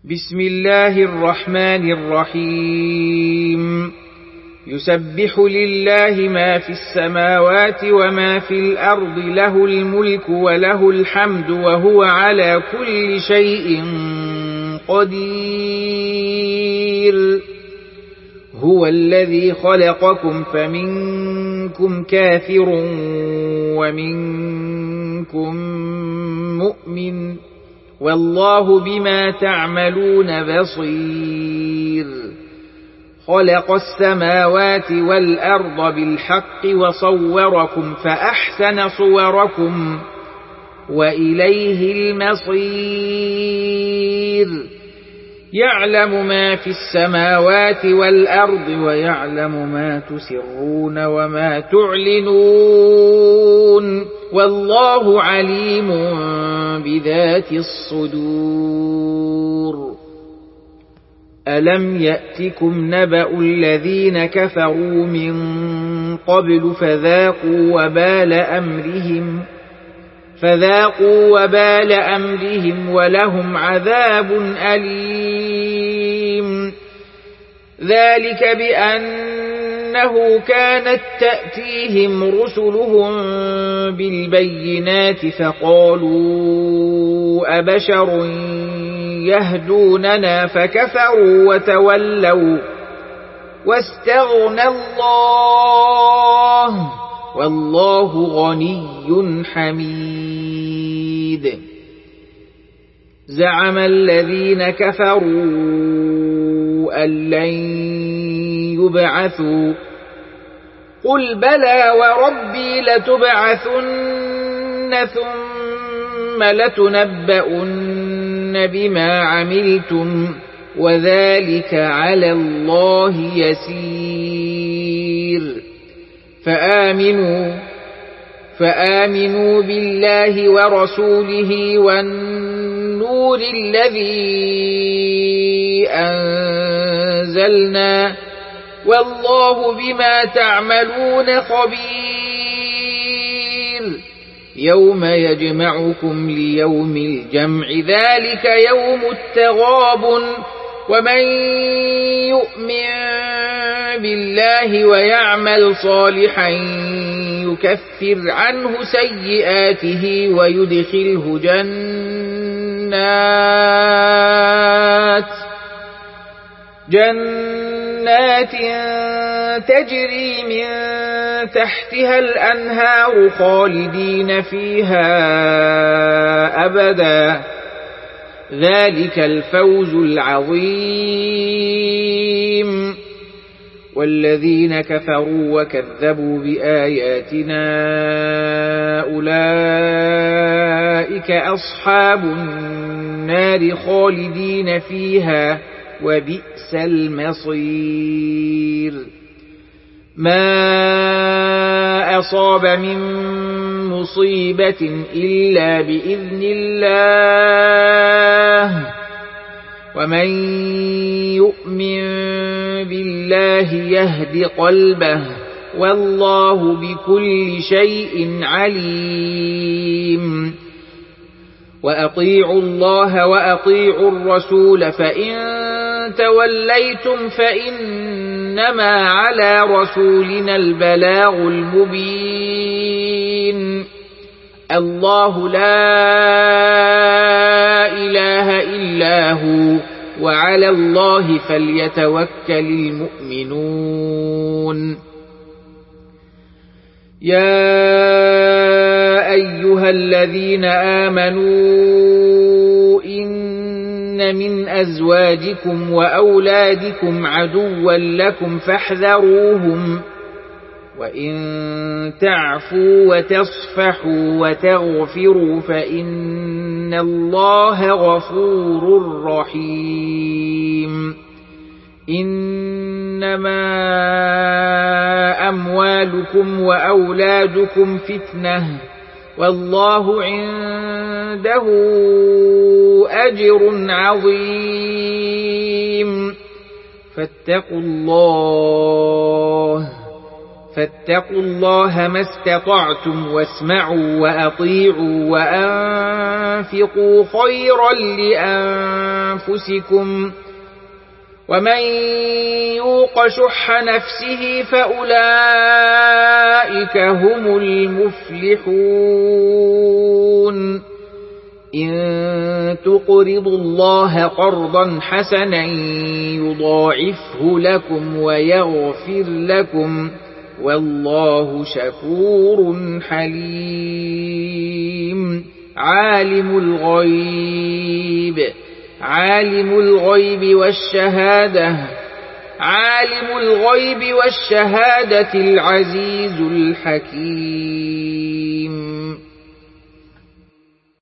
بسم الله الرحمن الرحيم. يسبح لله ما في السماوات وما في الأرض، له الملك وله الحمد وهو على كل شيء قدير. هو الذي خلقكم فمنكم كافر ومنكم مؤمن، والله بما تعملون بصير. خلق السماوات والأرض بالحق وصوركم فأحسن صوركم وإليه المصير. يعلم ما في السماوات والأرض ويعلم ما تسرون وما تعلنون، والله عليم بذات الصدور. ألم يأتكم نبأ الذين كفروا من قبل فذاقوا وبال أمرهم ولهم عذاب أليم. ذلك بأنه كانت تأتيهم رسلهم بالبينات فقالوا أبشر يهدوننا فكفروا وتولوا واستغنى الله، والله غني حميد. زعم الذين كفروا أن لن يبعثوا، قل بلى وربي لتبعثن ثم لتنبؤن بما عملتم وذلك على الله يسير. فآمنوا بالله ورسوله والنور الذي أنزلنا، والله بما تعملون خبير. يوم يجمعكم ليوم الجمع، ذلك يوم التغابن. ومن يؤمن بالله ويعمل صالحا يكفر عنه سيئاته ويدخله جنات تجري من تحتها الأنهار خالدين فيها أبدا، ذلك الفوز العظيم. والذين كفروا وكذبوا بآياتنا أولئك أصحاب النار خالدين فيها وبئس المصير. ما أصاب من مصيبة إلا بإذن الله، ومن يؤمن بالله يهد قلبه، والله بكل شيء عليم. وأطيعوا الله وأطيعوا الرسول، فإن توليتم فإنما على رسولنا البلاغ المبين. الله لا إله إلا هو، وعلى الله فليتوكل المؤمنون. يا أيها الذين آمنوا إن من أزواجكم وأولادكم عدوا لكم فاحذروهم، وإن تعفوا وتصفحوا وتغفروا فإن الله غفور رحيم. إنما أموالكم وأولادكم فتنة، والله عنده أجر عظيم. فاتقوا الله فاتقوا الله ما استطعتم واسمعوا وأطيعوا وأنفقوا خيرا لأنفسكم ومن يوق شح نفسه فأولئك هم المفلحون إن تقرضوا الله قرضا حسنا يضاعفه لكم ويغفر لكم والله شكور حليم عالم الغيب والشهادة العزيز الحكيم